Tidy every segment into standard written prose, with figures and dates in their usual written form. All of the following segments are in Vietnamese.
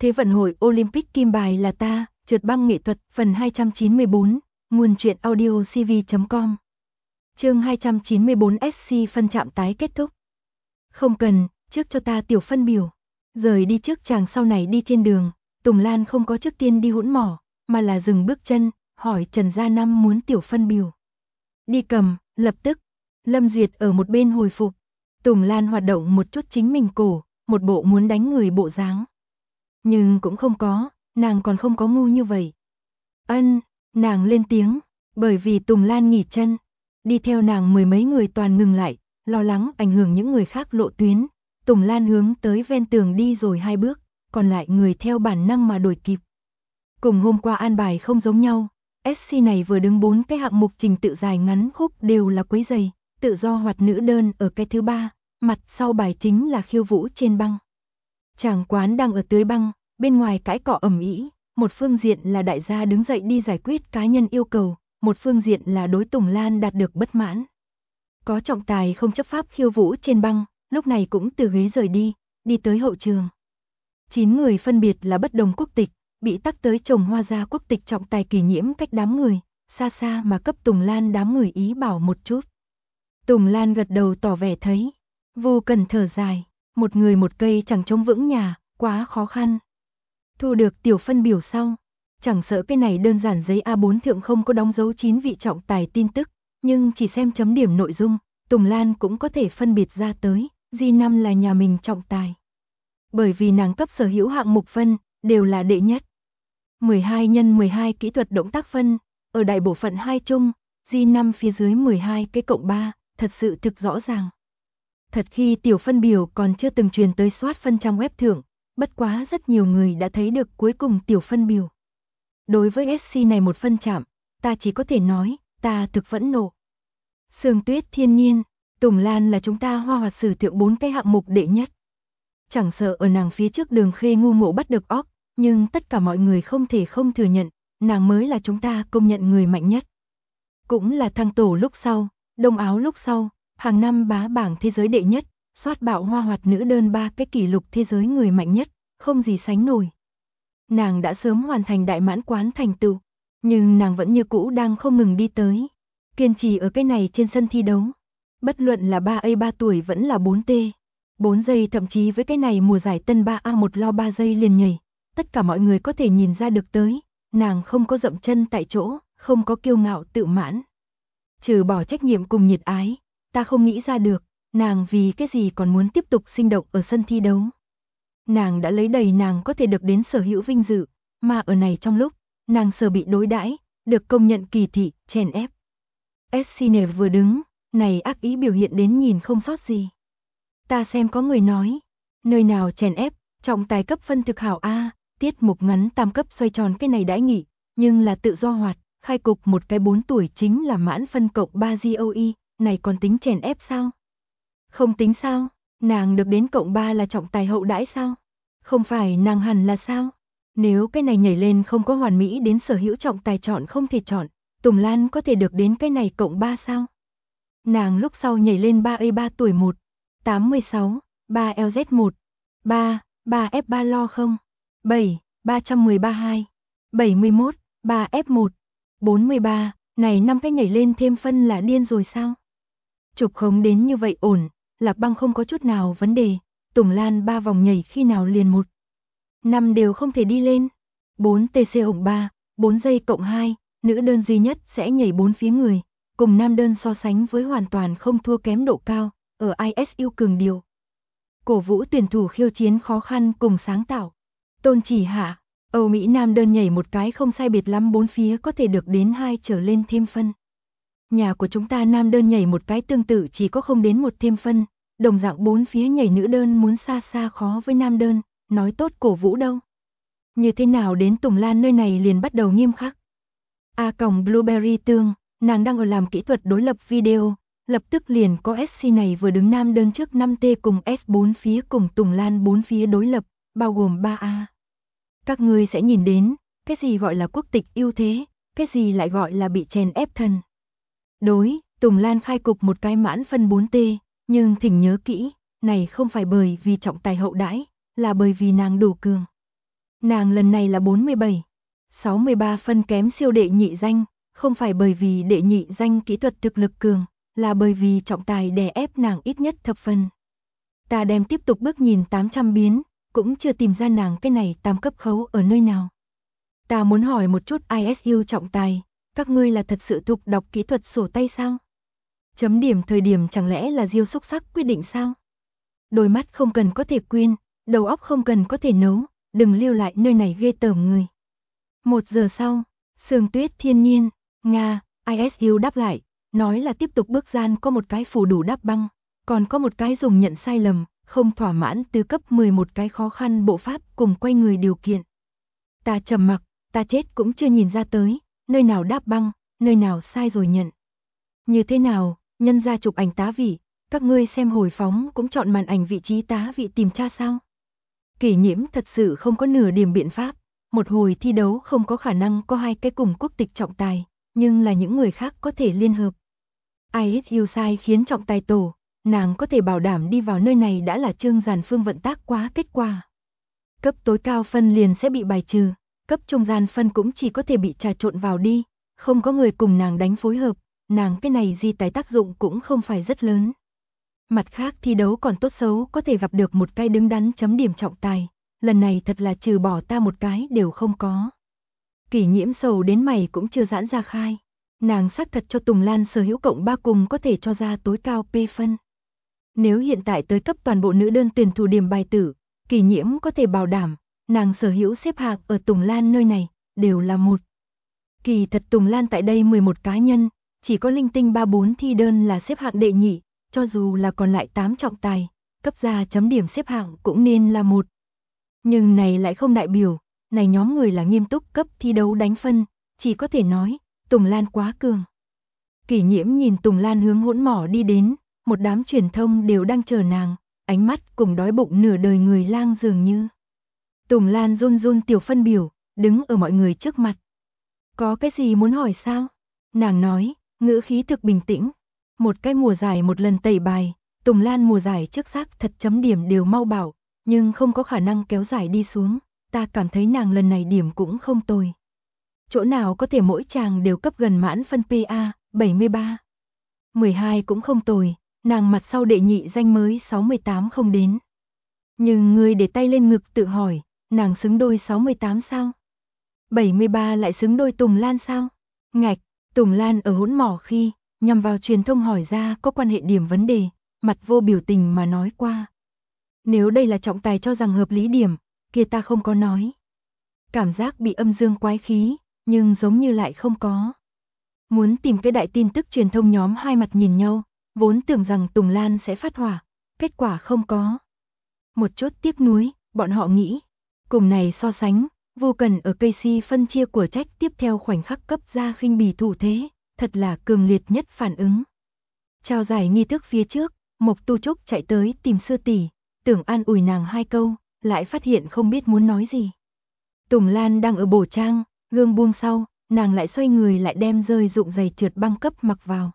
Thế vận hội Olympic kim bài là ta, trượt băng nghệ thuật, phần 294, nguồn truyện audio cv.com. Chương 294 SC phân chạm tái kết thúc. Không cần, trước cho ta tiểu phân biểu. Rời đi trước chàng sau này đi trên đường, Tùng Lan không có trước tiên đi hũn mỏ, mà là dừng bước chân, hỏi Trần Gia Năm muốn tiểu phân biểu. Đi cầm, lập tức. Lâm Duyệt ở một bên hồi phục. Tùng Lan hoạt động một chút chính mình cổ, một bộ muốn đánh người bộ dáng. Nhưng cũng không có, nàng còn không có ngu như vậy. Ân, nàng lên tiếng, bởi vì Tùng Lan nghỉ chân. Đi theo nàng mười mấy người toàn ngừng lại, lo lắng ảnh hưởng những người khác lộ tuyến. Tùng Lan hướng tới ven tường đi rồi 2 bước, còn lại người theo bản năng mà đuổi kịp. Cùng hôm qua an bài không giống nhau, SC này vừa đứng 4 cái hạng mục trình tự dài ngắn khúc đều là quấy giày, tự do hoạt nữ đơn ở cái thứ 3, mặt sau bài chính là khiêu vũ trên băng. Chàng quán đang ở tưới băng, bên ngoài cãi cọ ầm ĩ, một phương diện là đại gia đứng dậy đi giải quyết cá nhân yêu cầu, một phương diện là đối Tùng Lan đạt được bất mãn. Có trọng tài không chấp pháp khiêu vũ trên băng, lúc này cũng từ ghế rời đi tới hậu trường. 9 người phân biệt là bất đồng quốc tịch, bị tắc tới trồng hoa gia quốc tịch trọng tài Kỳ Nhiễm cách đám người, xa xa mà cấp Tùng Lan đám người ý bảo một chút. Tùng Lan gật đầu tỏ vẻ thấy, vô cần thở dài, một người một cây chẳng chống vững nhà, quá khó khăn. Thu được tiểu phân biểu sau, chẳng sợ cái này đơn giản giấy A4 thượng không có đóng dấu 9 vị trọng tài tin tức, nhưng chỉ xem chấm điểm nội dung, Tùng Lan cũng có thể phân biệt ra tới, G5 là nhà mình trọng tài. Bởi vì nàng cấp sở hữu hạng mục phân, đều là đệ nhất. 12 x 12 kỹ thuật động tác phân, ở đại bộ phận 2 chung, G5 phía dưới 12 cái cộng 3, thật sự thực rõ ràng. Thật khi tiểu phân biểu còn chưa từng truyền tới soát phân trang web thượng, bất quá rất nhiều người đã thấy được cuối cùng tiểu phân biểu. Đối với SC này một phân chạm, ta chỉ có thể nói, ta thực phẫn nộ. Sương Tuyết thiên nhiên, Tùng Lan là chúng ta hoa hoạt sử thượng 4 cái hạng mục đệ nhất. Chẳng sợ ở nàng phía trước Đường Khê ngu ngộ bắt được óc, nhưng tất cả mọi người không thể không thừa nhận, nàng mới là chúng ta công nhận người mạnh nhất. Cũng là thăng tổ lúc sau, Đông Áo lúc sau, hàng năm bá bảng thế giới đệ nhất, soát bạo hoa hoạt nữ đơn 3 cái kỷ lục thế giới người mạnh nhất, không gì sánh nổi. Nàng đã sớm hoàn thành đại mãn quán thành tựu, nhưng nàng vẫn như cũ đang không ngừng đi tới, kiên trì ở cái này trên sân thi đấu. Bất luận là 3A 3 tuổi vẫn là 4T, 4 giây thậm chí với cái này mùa giải tân 3A 1 lo 3 giây liền nhảy, tất cả mọi người có thể nhìn ra được tới, nàng không có dậm chân tại chỗ, không có kiêu ngạo tự mãn. Trừ bỏ trách nhiệm cùng nhiệt ái, ta không nghĩ ra được, nàng vì cái gì còn muốn tiếp tục sinh động ở sân thi đấu. Nàng đã lấy đầy nàng có thể được đến sở hữu vinh dự, mà ở này trong lúc, nàng sở bị đối đãi, được công nhận kỳ thị, chèn ép. SCN vừa đứng, này ác ý biểu hiện đến nhìn không sót gì. Ta xem có người nói, nơi nào chèn ép, trọng tài cấp phân thực hảo A, tiết mục ngắn tam cấp xoay tròn cái này đãi nghị, nhưng là tự do hoạt, khai cục một cái 4 tuổi chính là mãn phân cộng 3 GOE, này còn tính chèn ép sao? Không tính sao? Nàng được đến cộng 3 là trọng tài hậu đãi sao? Không phải nàng hẳn là sao? Nếu cái này nhảy lên không có hoàn mỹ đến sở hữu trọng tài chọn không thể chọn, Tùng Lan có thể được đến cái này cộng 3 sao? Nàng lúc sau nhảy lên 3A 3 tuổi 1, 86, 3 LZ 1, 3, 3 F3 lo không? 7, 313 2, 71, 3 F1, 43, này 5 cái nhảy lên thêm phân là điên rồi sao? Chụp khống đến như vậy ổn, Lạc Băng không có chút nào vấn đề, Tùng Lan 3 vòng nhảy khi nào liền 1, 5 đều không thể đi lên. 4 TC ổng 3, 4 giây cộng 2, nữ đơn duy nhất sẽ nhảy 4 phía người, cùng nam đơn so sánh với hoàn toàn không thua kém độ cao, ở ISU cường điều. Cổ vũ tuyển thủ khiêu chiến khó khăn cùng sáng tạo. Tôn chỉ hạ, Âu Mỹ nam đơn nhảy một cái không sai biệt lắm 4 phía có thể được đến 2 trở lên thêm phân. Nhà của chúng ta nam đơn nhảy một cái tương tự chỉ có không đến 1 thêm phân, đồng dạng 4 phía nhảy nữ đơn muốn xa xa khó với nam đơn, nói tốt cổ vũ đâu. Như thế nào đến Tùng Lan nơi này liền bắt đầu nghiêm khắc. Blueberry tương, nàng đang ở làm kỹ thuật đối lập video, lập tức liền có SC này vừa đứng nam đơn trước 5T cùng S4 phía cùng Tùng Lan 4 phía đối lập, bao gồm 3A. Các ngươi sẽ nhìn đến, cái gì gọi là quốc tịch ưu thế, cái gì lại gọi là bị chèn ép thần. Đối, Tùng Lan khai cục một cái mãn phân 4T, nhưng thỉnh nhớ kỹ, này không phải bởi vì trọng tài hậu đãi, là bởi vì nàng đủ cường. Nàng lần này là 47, 63 phân kém siêu đệ nhị danh, không phải bởi vì đệ nhị danh kỹ thuật thực lực cường, là bởi vì trọng tài đè ép nàng ít nhất thập phân. Ta đem tiếp tục bước nhìn 800 biến, cũng chưa tìm ra nàng cái này tam cấp khấu ở nơi nào. Ta muốn hỏi một chút ISU trọng tài, các ngươi là thật sự thuộc đọc kỹ thuật sổ tay sao? Chấm điểm thời điểm chẳng lẽ là Diêu xúc sắc quyết định sao? Đôi mắt không cần có thể quyên, đầu óc không cần có thể nấu, đừng lưu lại nơi này ghê tởm người. 1 giờ sau, sương tuyết thiên nhiên, Nga, ISU đáp lại, nói là tiếp tục bước gian có một cái phủ đủ đắp băng, còn có một cái dùng nhận sai lầm, không thỏa mãn từ cấp 11 cái khó khăn bộ pháp cùng quay người điều kiện. Ta trầm mặc, ta chết cũng chưa nhìn ra tới, nơi nào đáp băng, nơi nào sai rồi nhận. Như thế nào, nhân ra chụp ảnh tá vị, các ngươi xem hồi phóng cũng chọn màn ảnh vị trí tá vị tìm tra sao? Kỷ Nhiễm thật sự không có nửa điểm biện pháp, một hồi thi đấu không có khả năng có hai cái cùng quốc tịch trọng tài, nhưng là những người khác có thể liên hợp. ISU sai khiến trọng tài tổ, nàng có thể bảo đảm đi vào nơi này đã là Trương Giản Phương vận tác quá kết quả. Cấp tối cao phân liền sẽ bị bài trừ, cấp trung gian phân cũng chỉ có thể bị trà trộn vào đi, không có người cùng nàng đánh phối hợp, nàng cái này di tái tác dụng cũng không phải rất lớn. Mặt khác thi đấu còn tốt xấu có thể gặp được một cái đứng đắn chấm điểm trọng tài, lần này thật là trừ bỏ ta một cái đều không có. Kỷ Nhiễm sầu đến mày cũng chưa giãn ra khai, nàng xác thật cho Tùng Lan sở hữu cộng 3 cùng có thể cho ra tối cao P phân. Nếu hiện tại tới cấp toàn bộ nữ đơn tuyển thủ điểm bài tử, Kỷ Nhiễm có thể bảo đảm, nàng sở hữu xếp hạng ở Tùng Lan nơi này, đều là 1. Kỳ thật Tùng Lan tại đây 11 cá nhân, chỉ có linh tinh 34 thi đơn là xếp hạng đệ nhị, cho dù là còn lại 8 trọng tài, cấp ra chấm điểm xếp hạng cũng nên là 1. Nhưng này lại không đại biểu, này nhóm người là nghiêm túc cấp thi đấu đánh phân, chỉ có thể nói, Tùng Lan quá cường. Kỷ Nhiễm nhìn Tùng Lan hướng hỗn mỏ đi đến, một đám truyền thông đều đang chờ nàng, ánh mắt cùng đói bụng nửa đời người lang dường như. Tùng Lan run run tiểu phân biểu, đứng ở mọi người trước mặt. Có cái gì muốn hỏi sao? Nàng nói, ngữ khí thực bình tĩnh. Một cái mùa giải một lần tẩy bài, Tùng Lan mùa giải trước xác thật chấm điểm đều mau bảo, nhưng không có khả năng kéo dài đi xuống, ta cảm thấy nàng lần này điểm cũng không tồi. Chỗ nào có thể mỗi chàng đều cấp gần mãn phân PA, 73. 12 cũng không tồi, nàng mặt sau đệ nhị danh mới 68 không đến. Nhưng người để tay lên ngực tự hỏi, nàng xứng đôi 68 sao? 73 lại xứng đôi Tùng Lan sao? Ngạch, Tùng Lan ở hỗn mỏ khi, nhằm vào truyền thông hỏi ra có quan hệ điểm vấn đề, mặt vô biểu tình mà nói qua. Nếu đây là trọng tài cho rằng hợp lý điểm, kia ta không có nói. Cảm giác bị âm dương quái khí, nhưng giống như lại không có. Muốn tìm cái đại tin tức truyền thông nhóm hai mặt nhìn nhau, vốn tưởng rằng Tùng Lan sẽ phát hỏa, kết quả không có. Một chút tiếc nuối, bọn họ nghĩ, cùng này so sánh, vô cần ở Casey phân chia của trách tiếp theo khoảnh khắc cấp ra khinh bỉ thủ thế, thật là cường liệt nhất phản ứng. Trao giải nghi thức phía trước, Mộc Tu Trúc chạy tới tìm sư tỷ, tưởng an ủi nàng hai câu, lại phát hiện không biết muốn nói gì. Tùng Lan đang ở bổ trang, gương buông sau, nàng lại xoay người lại đem rơi dụng giày trượt băng cấp mặc vào.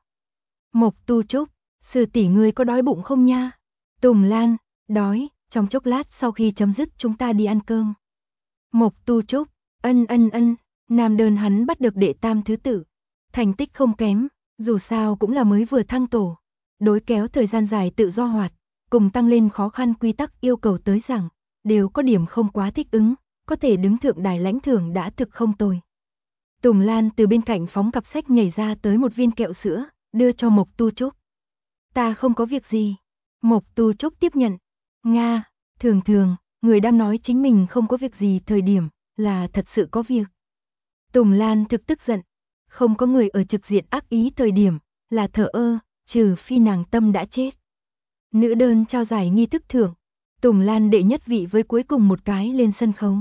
Mộc Tu Trúc, sư tỷ ngươi có đói bụng không nha? Tùng Lan, đói, trong chốc lát sau khi chấm dứt chúng ta đi ăn cơm. Mộc Tu Trúc, ân, nam đơn hắn bắt được đệ tam thứ tự. Thành tích không kém, dù sao cũng là mới vừa thăng tổ. Đối kéo thời gian dài tự do hoạt, cùng tăng lên khó khăn quy tắc yêu cầu tới rằng, đều có điểm không quá thích ứng, có thể đứng thượng đài lãnh thưởng đã thực không tồi. Tùng Lan từ bên cạnh phóng cặp sách nhảy ra tới một viên kẹo sữa, đưa cho Mộc Tu Trúc. Ta không có việc gì. Mộc Tu Trúc tiếp nhận. Nga, thường, người đang nói chính mình không có việc gì thời điểm, là thật sự có việc. Tùng Lan thực tức giận. Không có người ở trực diện ác ý thời điểm, là thờ ơ, trừ phi nàng tâm đã chết. Nữ đơn trao giải nghi thức thưởng. Tùng Lan đệ nhất vị với cuối cùng một cái lên sân khấu.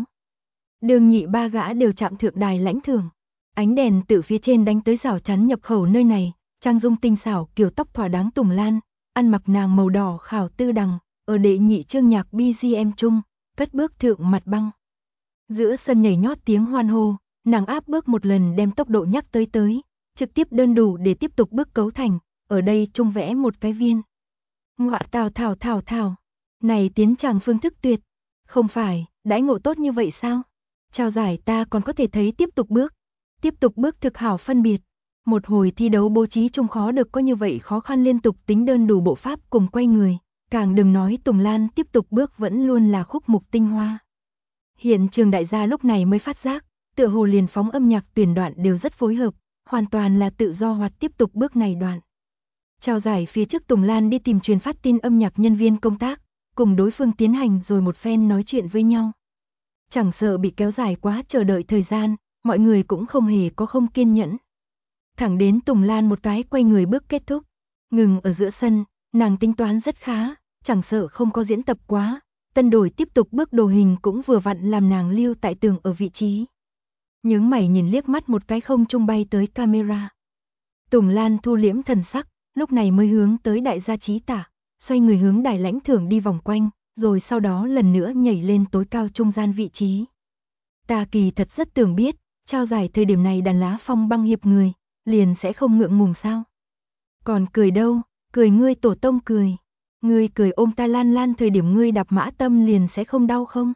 Đường nhị ba gã đều chạm thượng đài lãnh thưởng. Ánh đèn từ phía trên đánh tới rào chắn nhập khẩu nơi này, trang dung tinh xảo kiểu tóc thỏa đáng Tùng Lan, ăn mặc nàng màu đỏ khảo tư đằng, ở đệ nhị chương nhạc BGM chung, cất bước thượng mặt băng. Giữa sân nhảy nhót tiếng hoan hô, nàng áp bước một lần đem tốc độ nhắc tới, trực tiếp đơn đủ để tiếp tục bước cấu thành, ở đây trung vẽ một cái viên. Ngọa thảo, này tiến tràng phương thức tuyệt, không phải, đãi ngộ tốt như vậy sao? Trao giải ta còn có thể thấy tiếp tục bước. Tiếp tục bước thực hảo phân biệt. Một hồi thi đấu bố trí chung khó được có như vậy khó khăn liên tục tính đơn đủ bộ pháp cùng quay người. Càng đừng nói Tùng Lan tiếp tục bước vẫn luôn là khúc mục tinh hoa. Hiện trường đại gia lúc này mới phát giác, tựa hồ liền phóng âm nhạc tuyển đoạn đều rất phối hợp, hoàn toàn là tự do hoạt tiếp tục bước này đoạn. Trao giải phía trước Tùng Lan đi tìm truyền phát tin âm nhạc nhân viên công tác, cùng đối phương tiến hành rồi một phen nói chuyện với nhau. Chẳng sợ bị kéo dài quá chờ đợi thời gian, mọi người cũng không hề có không kiên nhẫn. Thẳng đến Tùng Lan một cái quay người bước kết thúc, ngừng ở giữa sân, nàng tính toán rất khá, chẳng sợ không có diễn tập quá, tân đổi tiếp tục bước đồ hình cũng vừa vặn làm nàng lưu tại tường ở vị trí. Nhướng mày nhìn liếc mắt một cái không trung bay tới camera. Tùng Lan thu liễm thần sắc, lúc này mới hướng tới đại gia trí tả, xoay người hướng đài lãnh thưởng đi vòng quanh, rồi sau đó lần nữa nhảy lên tối cao trung gian vị trí. Ta kỳ thật rất tưởng biết, trao giải thời điểm này Đàn Lá Phong băng hiệp người, liền sẽ không ngượng ngùng sao. Còn cười đâu, cười ngươi tổ tông cười. Ngươi cười ôm ta Lan Lan thời điểm ngươi đạp mã tâm liền sẽ không đau không?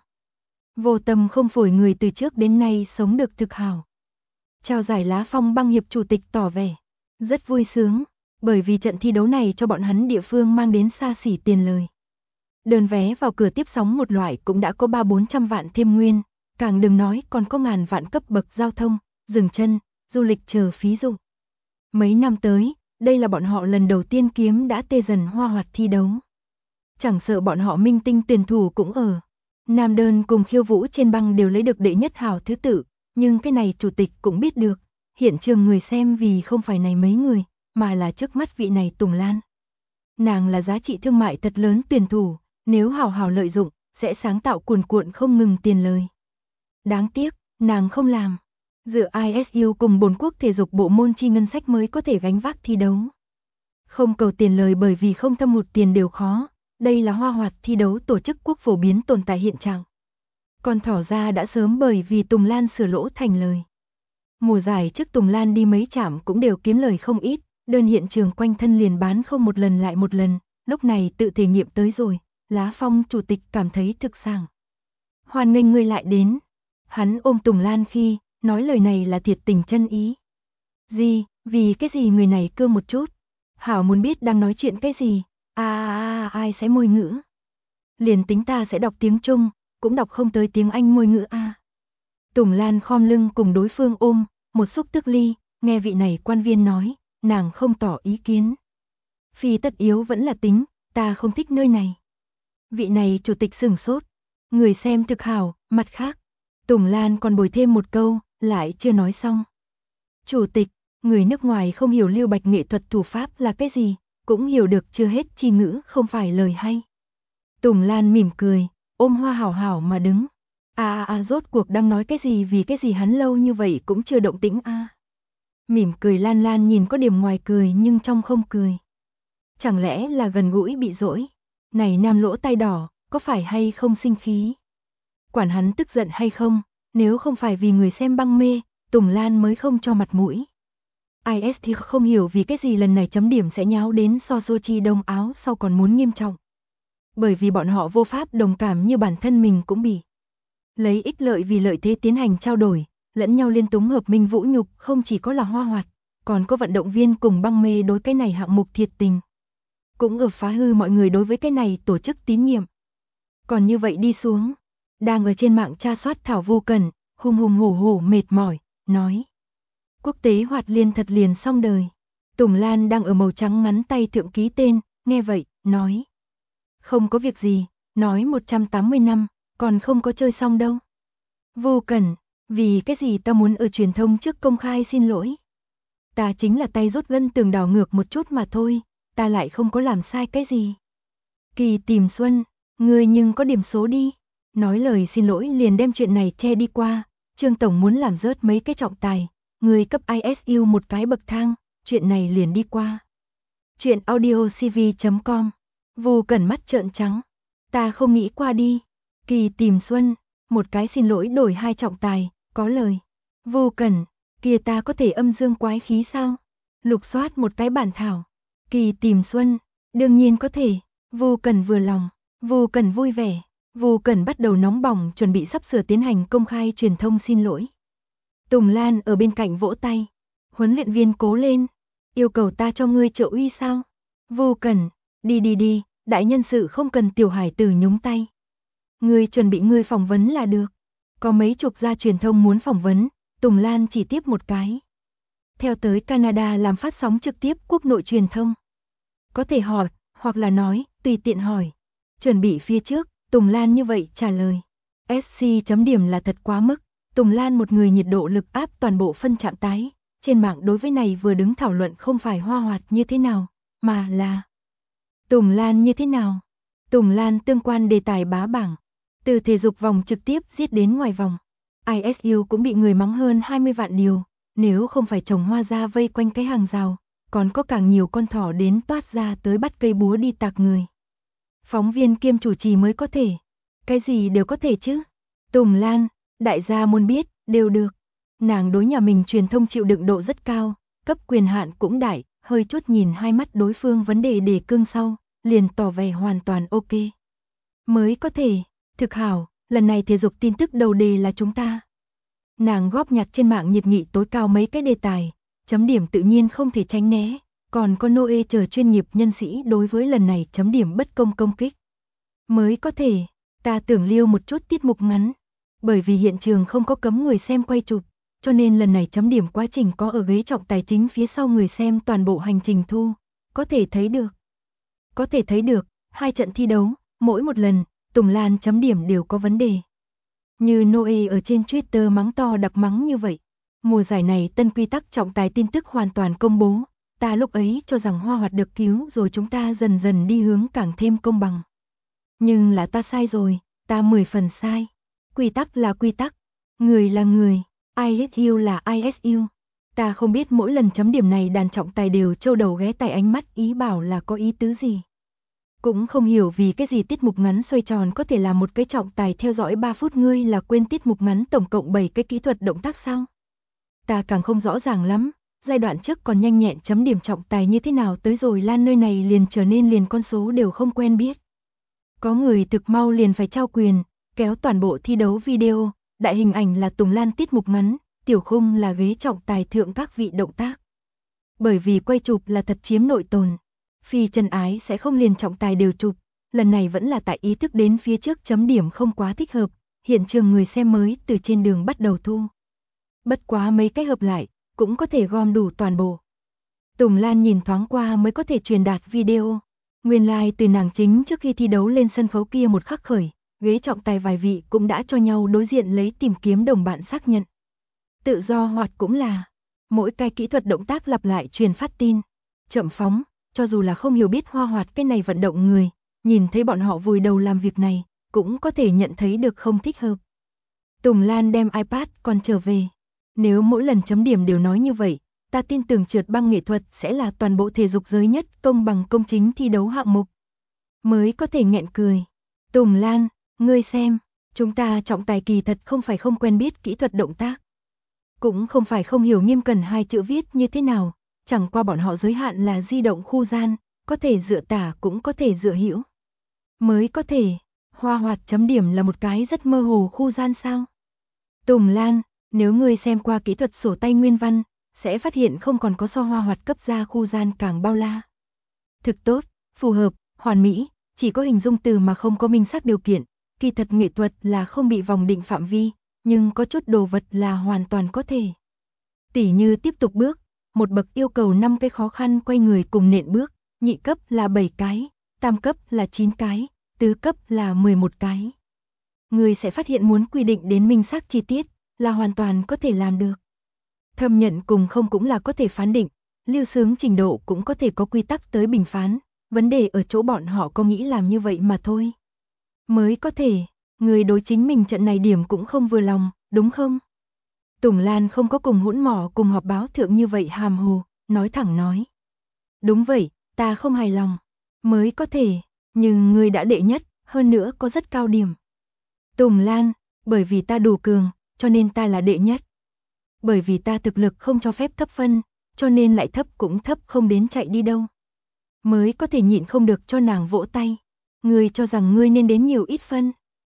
Vô tâm không phổi người từ trước đến nay sống được thực hảo. Trao giải Lá Phong băng hiệp chủ tịch tỏ vẻ rất vui sướng, bởi vì trận thi đấu này cho bọn hắn địa phương mang đến xa xỉ tiền lời. Đơn vé vào cửa tiếp sóng một loại cũng đã có 300-400 vạn thêm nguyên, càng đừng nói còn có ngàn vạn cấp bậc giao thông, dừng chân, du lịch chờ phí dụng. Mấy năm tới, đây là bọn họ lần đầu tiên kiếm đã tê dần hoa hoạt thi đấu. Chẳng sợ bọn họ minh tinh tuyển thủ cũng ở. Nam đơn cùng khiêu vũ trên băng đều lấy được đệ nhất hảo thứ tự, nhưng cái này chủ tịch cũng biết được, hiện trường người xem vì không phải này mấy người, mà là trước mắt vị này Tùng Lan. Nàng là giá trị thương mại thật lớn tuyển thủ, nếu hào hào lợi dụng, sẽ sáng tạo cuồn cuộn không ngừng tiền lời. Đáng tiếc, nàng không làm. Dựa ISU cùng Bồn Quốc thể dục bộ môn chi ngân sách mới có thể gánh vác thi đấu. Không cầu tiền lời bởi vì không thâm hụt tiền đều khó, đây là hoa hoạt thi đấu tổ chức quốc phổ biến tồn tại hiện trạng. Còn thỏ ra đã sớm bởi vì Tùng Lan sửa lỗ thành lời. Mùa giải trước Tùng Lan đi mấy trạm cũng đều kiếm lời không ít, đơn hiện trường quanh thân liền bán không một lần lại một lần, lúc này tự thể nghiệm tới rồi, Lá Phong chủ tịch cảm thấy thực sảng. Hoan nghênh ngươi lại đến. Hắn ôm Tùng Lan khi, nói lời này là thiệt tình chân ý. Gì, vì cái gì người này cưa một chút. Hảo muốn biết đang nói chuyện cái gì, ai sẽ môi ngữ. Liền tính ta sẽ đọc tiếng Trung, cũng đọc không tới tiếng Anh môi ngữ a. Tùng Lan khom lưng cùng đối phương ôm, một xúc tức ly, nghe vị này quan viên nói, nàng không tỏ ý kiến. Phi tất yếu vẫn là tính, ta không thích nơi này. Vị này chủ tịch sửng sốt, người xem thực hảo, mặt khác. Tùng Lan còn bồi thêm một câu, lại chưa nói xong. Chủ tịch, người nước ngoài không hiểu lưu bạch nghệ thuật thủ pháp là cái gì, cũng hiểu được chưa hết chi ngữ không phải lời hay. Tùng Lan mỉm cười, ôm hoa hảo hảo mà đứng. Rốt cuộc đang nói cái gì vì cái gì hắn lâu như vậy cũng chưa động tĩnh a. Mỉm cười Lan Lan nhìn có điểm ngoài cười nhưng trong không cười. Chẳng lẽ là gần gũi bị dỗi? Này nam lỗ tai đỏ, có phải hay không sinh khí? Quản hắn tức giận hay không, nếu không phải vì người xem băng mê, Tùng Lan mới không cho mặt mũi. IS thì không hiểu vì cái gì lần này chấm điểm sẽ nháo đến so Sochi đông áo sau còn muốn nghiêm trọng. Bởi vì bọn họ vô pháp đồng cảm như bản thân mình cũng bị. Lấy ích lợi vì lợi thế tiến hành trao đổi, lẫn nhau liên túng hợp minh vũ nhục không chỉ có là hoa hoạt, còn có vận động viên cùng băng mê đối cái này hạng mục thiệt tình. Cũng ở phá hư mọi người đối với cái này tổ chức tín nhiệm. Còn như vậy đi xuống, đang ở trên mạng tra soát Thảo Vô Cần, hùng hổ mệt mỏi, nói. Quốc tế hoạt liên thật liền xong đời. Tùng Lan đang ở màu trắng ngắn tay thượng ký tên, nghe vậy, nói. Không có việc gì, nói 180 năm, còn không có chơi xong đâu. Vô Cần, vì cái gì ta muốn ở truyền thông trước công khai xin lỗi. Ta chính là tay rút gân tường đảo ngược một chút mà thôi, ta lại không có làm sai cái gì. Kỳ Tìm Xuân, ngươi nhưng có điểm số đi. Nói lời xin lỗi liền đem chuyện này che đi qua, Trương Tổng muốn làm rớt mấy cái trọng tài, người cấp ISU một cái bậc thang, chuyện này liền đi qua. Chuyện audiocv.com, Vô Cần mắt trợn trắng, ta không nghĩ qua đi. Kỳ Tìm Xuân, một cái xin lỗi đổi 2 trọng tài, có lời. Vô Cần, kia ta có thể âm dương quái khí sao? Lục soát một cái bản thảo. Kỳ Tìm Xuân, đương nhiên có thể. Vô Cần vừa lòng, Vô Cần vui vẻ. Vu Cẩn bắt đầu nóng bỏng chuẩn bị sắp sửa tiến hành công khai truyền thông xin lỗi. Tùng Lan ở bên cạnh vỗ tay. Huấn luyện viên cố lên. Yêu cầu ta cho ngươi trợ uy sao? Vu Cẩn, đi, đại nhân sự không cần tiểu hải tử nhúng tay. Ngươi chuẩn bị ngươi phỏng vấn là được. Có mấy chục gia truyền thông muốn phỏng vấn, Tùng Lan chỉ tiếp một cái. Theo tới Canada làm phát sóng trực tiếp quốc nội truyền thông. Có thể hỏi, hoặc là nói, tùy tiện hỏi. Chuẩn bị phía trước, Tùng Lan như vậy trả lời. SC chấm điểm là thật quá mức. Tùng Lan một người nhiệt độ lực áp toàn bộ phân trạm tái. Trên mạng đối với này vừa đứng thảo luận không phải Hoa Hoạt như thế nào, mà là Tùng Lan như thế nào. Tùng Lan tương quan đề tài bá bảng. Từ thể dục vòng trực tiếp giết đến ngoài vòng. ISU cũng bị người mắng hơn 20 vạn điều. Nếu không phải trồng hoa ra vây quanh cái hàng rào, còn có càng nhiều con thỏ đến toát ra tới bắt cây búa đi tạc người. Phóng viên kiêm chủ trì mới có thể. Cái gì đều có thể chứ. Tùng Lan, đại gia muốn biết, đều được. Nàng đối nhà mình truyền thông chịu đựng độ rất cao, cấp quyền hạn cũng đại, hơi chút nhìn hai mắt đối phương vấn đề đề cương sau, liền tỏ vẻ hoàn toàn ok. Mới có thể, thực hảo, lần này thể dục tin tức đầu đề là chúng ta. Nàng góp nhặt trên mạng nhiệt nghị tối cao mấy cái đề tài, chấm điểm tự nhiên không thể tránh né, còn có Noe chờ chuyên nghiệp nhân sĩ đối với lần này chấm điểm bất công công kích. Mới có thể, ta tưởng liêu một chút tiết mục ngắn, bởi vì hiện trường không có cấm người xem quay chụp, cho nên lần này chấm điểm quá trình có ở ghế trọng tài chính phía sau người xem toàn bộ hành trình thu, có thể thấy được. Có thể thấy được, 2 trận thi đấu, mỗi một lần, Tùng Lan chấm điểm đều có vấn đề. Như Noe ở trên Twitter mắng to đặc mắng như vậy. Mùa giải này tân quy tắc trọng tài tin tức hoàn toàn công bố, ta lúc ấy cho rằng Hoa Hoạt được cứu rồi chúng ta dần dần đi hướng càng thêm công bằng. Nhưng là ta sai rồi, ta 10 phần sai. Quy tắc là quy tắc, người là người, ISU là ISU. Ta không biết mỗi lần chấm điểm này đàn trọng tài đều châu đầu ghé tai ánh mắt ý bảo là có ý tứ gì. Cũng không hiểu vì cái gì tiết mục ngắn xoay tròn có thể là một cái trọng tài theo dõi 3 phút ngươi là quên tiết mục ngắn tổng cộng 7 cái kỹ thuật động tác sao? Ta càng không rõ ràng lắm, giai đoạn trước còn nhanh nhẹn chấm điểm trọng tài như thế nào tới rồi Lan nơi này liền trở nên liền con số đều không quen biết. Có người thực mau liền phải trao quyền, kéo toàn bộ thi đấu video, đại hình ảnh là Tùng Lan tiết mục ngắn, tiểu khung là ghế trọng tài thượng các vị động tác. Bởi vì quay chụp là thật chiếm nội tồn, Phi chân ái sẽ không liền trọng tài đều chụp, lần này vẫn là tại ý thức đến phía trước chấm điểm không quá thích hợp, hiện trường người xem mới từ trên đường bắt đầu thu. Bất quá mấy cái hợp lại, cũng có thể gom đủ toàn bộ. Tùng Lan nhìn thoáng qua mới có thể truyền đạt video. Nguyên lai từ nàng chính trước khi thi đấu lên sân khấu kia một khắc khởi, ghế trọng tài vài vị cũng đã cho nhau đối diện lấy tìm kiếm đồng bạn xác nhận. Tự do hoạt cũng là, mỗi cái kỹ thuật động tác lặp lại truyền phát tin, chậm phóng, cho dù là không hiểu biết Hoa Hoạt cái này vận động người, nhìn thấy bọn họ vùi đầu làm việc này, cũng có thể nhận thấy được không thích hợp. Tùng Lan đem iPad còn trở về. Nếu mỗi lần chấm điểm đều nói như vậy, ta tin tưởng trượt băng nghệ thuật sẽ là toàn bộ thể dục giới nhất công bằng công chính thi đấu hạng mục. Mới có thể nghẹn cười. Tùng Lan, ngươi xem, chúng ta trọng tài kỳ thật không phải không quen biết kỹ thuật động tác. Cũng không phải không hiểu nghiêm cẩn hai chữ viết như thế nào, chẳng qua bọn họ giới hạn là di động khu gian, có thể dựa tả cũng có thể dựa hữu. Mới có thể, Hoa Hoạt chấm điểm là một cái rất mơ hồ khu gian sao? Tùng Lan, nếu ngươi xem qua kỹ thuật sổ tay nguyên văn, sẽ phát hiện không còn có so Hoa Hoạt cấp ra khu gian càng bao la. Thực tốt, phù hợp, hoàn mỹ, chỉ có hình dung từ mà không có minh xác điều kiện, kỳ thật nghệ thuật là không bị vòng định phạm vi, nhưng có chút đồ vật là hoàn toàn có thể. Tỉ như tiếp tục bước, một bậc yêu cầu 5 cái khó khăn quay người cùng nện bước, nhị cấp là 7 cái, tam cấp là 9 cái, tứ cấp là 11 cái. Người sẽ phát hiện muốn quy định đến minh xác chi tiết là hoàn toàn có thể làm được. Thâm nhận cùng không cũng là có thể phán định, lưu sướng trình độ cũng có thể có quy tắc tới bình phán, vấn đề ở chỗ bọn họ có nghĩ làm như vậy mà thôi. Mới có thể, người đối chính mình trận này điểm cũng không vừa lòng, đúng không? Tùng Lan không có cùng hỗn mỏ cùng họp báo thượng như vậy hàm hồ, nói thẳng nói. Đúng vậy, ta không hài lòng. Mới có thể, nhưng người đã đệ nhất, hơn nữa có rất cao điểm. Tùng Lan, bởi vì ta đủ cường, cho nên ta là đệ nhất. Bởi vì ta thực lực không cho phép thấp phân, cho nên lại thấp cũng thấp không đến chạy đi đâu. Mới có thể nhịn không được cho nàng vỗ tay. Ngươi cho rằng ngươi nên đến nhiều ít phân.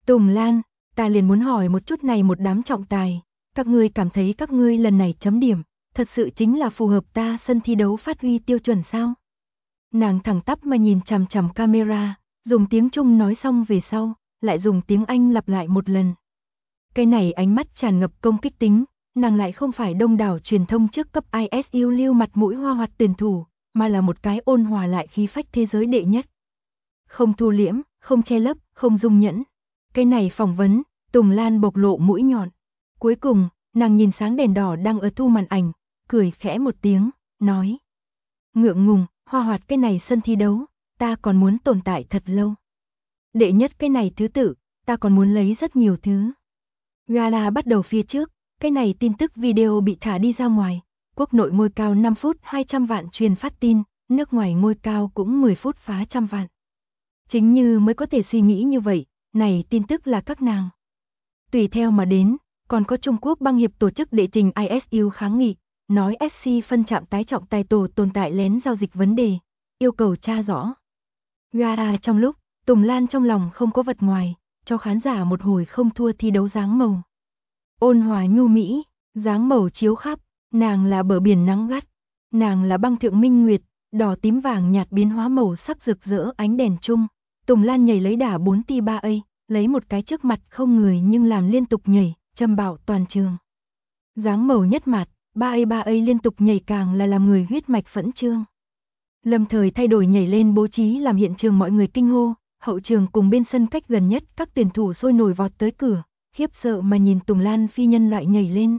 Tùng Lan, ta liền muốn hỏi một chút này một đám trọng tài, các ngươi cảm thấy các ngươi lần này chấm điểm, thật sự chính là phù hợp ta sân thi đấu phát huy tiêu chuẩn sao? Nàng thẳng tắp mà nhìn chằm chằm camera, dùng tiếng Trung nói xong về sau, lại dùng tiếng Anh lặp lại một lần. Cái này ánh mắt tràn ngập công kích tính, nàng lại không phải đông đảo truyền thông trước cấp ISU lưu mặt mũi hoa hoạt tuyển thủ, mà là một cái ôn hòa lại khí phách thế giới đệ nhất. Không thu liễm, không che lấp, không dung nhẫn. Cái này phỏng vấn, Tùng Lan bộc lộ mũi nhọn. Cuối cùng, nàng nhìn sáng đèn đỏ đang ở thu màn ảnh, cười khẽ một tiếng, nói. Ngượng ngùng, hoa hoạt cái này sân thi đấu, ta còn muốn tồn tại thật lâu. Đệ nhất cái này thứ tự, ta còn muốn lấy rất nhiều thứ. Gala bắt đầu phía trước, cái này tin tức video bị thả đi ra ngoài. Quốc nội ngôi cao 5 phút 200 vạn truyền phát tin, nước ngoài ngôi cao cũng 10 phút phá 100 vạn. Chính như mới có thể suy nghĩ như vậy, này tin tức là các nàng. Tùy theo mà đến, còn có Trung Quốc băng hiệp tổ chức đệ trình ISU kháng nghị, nói SC phân trạm tái trọng tài tổ tồn tại lén giao dịch vấn đề, yêu cầu tra rõ. Gala trong lúc, Tùng Lan trong lòng không có vật ngoài, cho khán giả một hồi không thua thi đấu dáng màu. Ôn hòa nhu mỹ, dáng màu chiếu khắp, nàng là bờ biển nắng gắt, nàng là băng thượng minh nguyệt, đỏ tím vàng nhạt biến hóa màu sắc rực rỡ ánh đèn chung. Tùng Lan nhảy lấy đà 4T3A, lấy một cái trước mặt không người nhưng làm liên tục nhảy, châm bạo toàn trường. Dáng màu nhất mạt, 3A liên tục nhảy càng là làm người huyết mạch phẫn trương. Lâm thời thay đổi nhảy lên bố trí làm hiện trường mọi người kinh hô, hậu trường cùng bên sân cách gần nhất các tuyển thủ sôi nổi vọt tới cửa, khiếp sợ mà nhìn Tùng Lan phi nhân loại nhảy lên.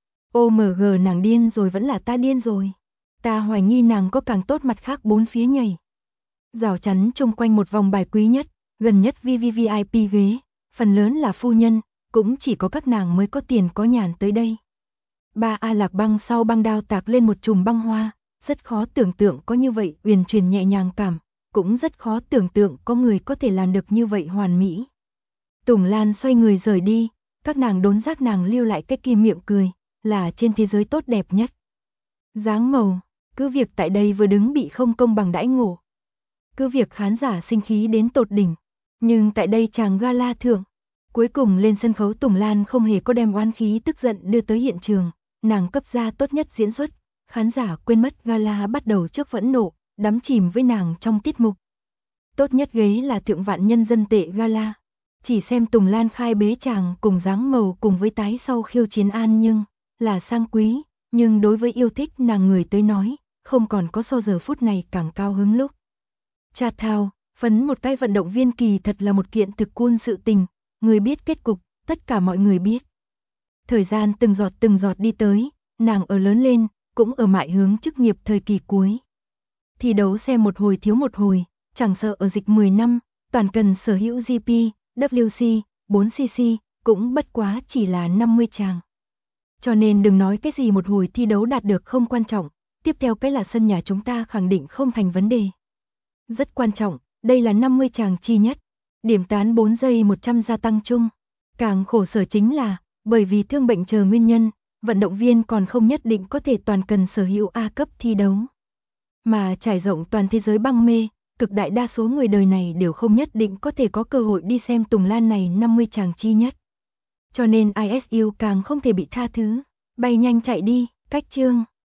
OMG nàng điên rồi, vẫn là ta điên rồi. Ta hoài nghi nàng có càng tốt mặt khác bốn phía nhảy. Rào chắn chung quanh một vòng bài quý nhất, gần nhất VVVIP ghế, phần lớn là phu nhân, cũng chỉ có các nàng mới có tiền có nhàn tới đây. 3A lạc băng sau băng đao tạc lên một chùm băng hoa, rất khó tưởng tượng có như vậy uyển chuyển nhẹ nhàng cảm, cũng rất khó tưởng tượng có người có thể làm được như vậy hoàn mỹ. Tùng Lan xoay người rời đi, các nàng đốn giác nàng lưu lại cái kia miệng cười, là trên thế giới tốt đẹp nhất. Dáng màu, cứ việc tại đây vừa đứng bị không công bằng đãi ngộ. Cứ việc khán giả sinh khí đến tột đỉnh, nhưng tại đây chàng gala thưởng, cuối cùng lên sân khấu Tùng Lan không hề có đem oán khí tức giận đưa tới hiện trường, nàng cấp ra tốt nhất diễn xuất, khán giả quên mất gala bắt đầu trước phẫn nộ, đắm chìm với nàng trong tiết mục. Tốt nhất ghế là thượng vạn nhân dân tệ gala, chỉ xem Tùng Lan khai bế chàng cùng dáng màu cùng với tái sau khiêu chiến an nhưng là sang quý, nhưng đối với yêu thích nàng người tới nói, không còn có so giờ phút này càng cao hứng lúc. Cha thao, phấn một cái vận động viên kỳ thật là một kiện thực quân sự tình, người biết kết cục, tất cả mọi người biết. Thời gian từng giọt đi tới, nàng ở lớn lên, cũng ở mại hướng chức nghiệp thời kỳ cuối. Thi đấu xem một hồi thiếu một hồi, chẳng sợ ở dịch 10 năm, toàn cần sở hữu GP, WC, 4cc, cũng bất quá chỉ là 50 chàng. Cho nên đừng nói cái gì một hồi thi đấu đạt được không quan trọng, tiếp theo cái là sân nhà chúng ta khẳng định không thành vấn đề. Rất quan trọng, đây là 50 chàng chi nhất, điểm tán 4 giây 100 gia tăng chung. Càng khổ sở chính là, bởi vì thương bệnh chờ nguyên nhân, vận động viên còn không nhất định có thể toàn cần sở hữu A cấp thi đấu. Mà trải rộng toàn thế giới băng mê, cực đại đa số người đời này đều không nhất định có thể có cơ hội đi xem Tùng Lan này 50 chàng chi nhất. Cho nên ISU càng không thể bị tha thứ, bay nhanh chạy đi, cách chương.